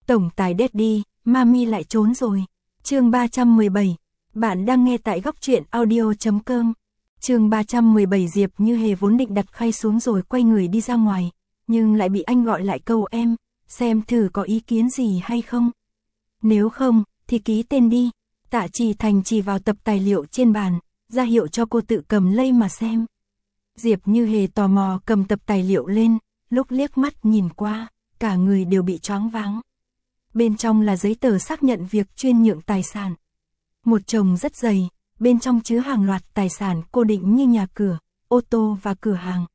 Tổng tài Daddy, Mami lại trốn rồi. Chương 317. Bạn đang nghe tại góc truyện audio.com. Chương 317. Diệp Như Hề vốn định đặt khay xuống rồi quay người đi ra ngoài, nhưng lại bị anh gọi lại câu em, xem thử có ý kiến gì hay không. Nếu không, thì ký tên đi. Tạ Trì Thành chỉ vào tập tài liệu trên bàn, ra hiệu cho cô tự cầm lấy mà xem. Diệp Như Hề tò mò cầm tập tài liệu lên, lúc liếc mắt nhìn qua, cả người đều bị choáng váng. Bên trong là giấy tờ xác nhận việc chuyên nhượng tài sản. Một chồng rất dày, bên trong chứa hàng loạt tài sản cố định như nhà cửa, ô tô và cửa hàng.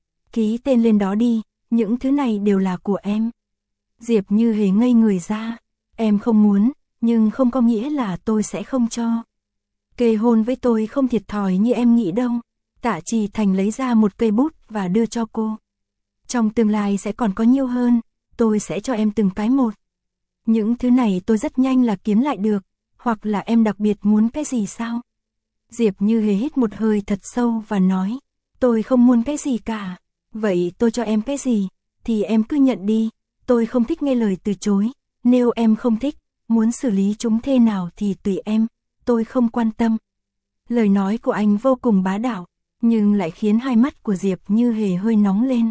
Ký tên lên đó đi, những thứ này đều là của em. Diệp Như Hề ngây người ra, em không muốn, nhưng không có nghĩa là tôi sẽ không cho. Kê hôn với tôi không thiệt thòi như em nghĩ đâu. Tạ Trì Thành lấy ra một cây bút và đưa cho cô. Trong tương lai sẽ còn có nhiều hơn, tôi sẽ cho em từng cái một. Những thứ này tôi rất nhanh là kiếm lại được, hoặc là em đặc biệt muốn cái gì sao? Diệp Như Hề hít một hơi thật sâu và nói, tôi không muốn cái gì cả, vậy tôi cho em cái gì, thì em cứ nhận đi, tôi không thích nghe lời từ chối, nếu em không thích, muốn xử lý chúng thế nào thì tùy em, tôi không quan tâm. Lời nói của anh vô cùng bá đạo, nhưng lại khiến hai mắt của Diệp Như Hề hơi nóng lên.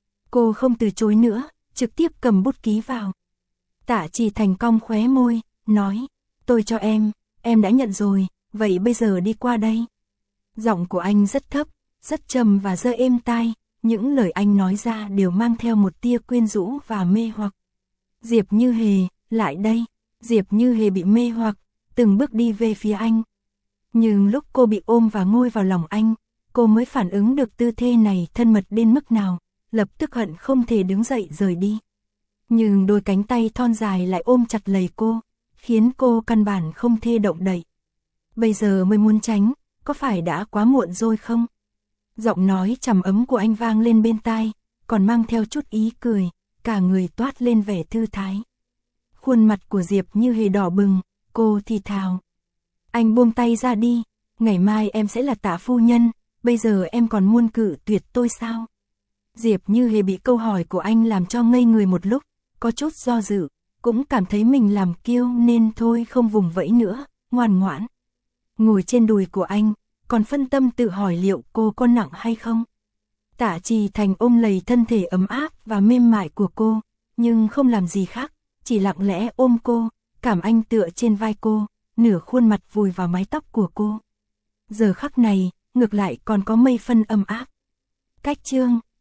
Cô không từ chối nữa, trực tiếp cầm bút ký vào. Tạ Trì Thành cong khóe môi, nói, tôi cho em đã nhận rồi, vậy bây giờ đi qua đây. Giọng của anh rất thấp, rất trầm và dơ êm tai, những lời anh nói ra đều mang theo một tia quyến rũ và mê hoặc. Diệp Như Hề, lại đây. Diệp Như Hề bị mê hoặc, từng bước đi về phía anh. Nhưng lúc cô bị ôm và ngồi vào lòng anh, cô mới phản ứng được tư thế này thân mật đến mức nào, lập tức hận không thể đứng dậy rời đi. Nhưng đôi cánh tay thon dài lại ôm chặt lấy cô, khiến cô căn bản không thể động đậy. Bây giờ mới muốn tránh, có phải đã quá muộn rồi không? Giọng nói trầm ấm của anh vang lên bên tai, còn mang theo chút ý cười, cả người toát lên vẻ thư thái. Khuôn mặt của Diệp Như Hề đỏ bừng, cô thì thào. Anh buông tay ra đi, ngày mai em sẽ là Tạ phu nhân, bây giờ em còn muốn cự tuyệt tôi sao? Diệp Như Hề bị câu hỏi của anh làm cho ngây người một lúc, có chút do dự, cũng cảm thấy mình làm kiêu nên thôi không vùng vẫy nữa, ngoan ngoãn. Ngồi trên đùi của anh, còn phân tâm tự hỏi liệu cô có nặng hay không. Tạ Trì Thành ôm lấy thân thể ấm áp và mềm mại của cô, nhưng không làm gì khác, chỉ lặng lẽ ôm cô, cảm anh tựa trên vai cô, nửa khuôn mặt vùi vào mái tóc của cô. Giờ khắc này, ngược lại còn có mấy phân ấm áp. Cách chương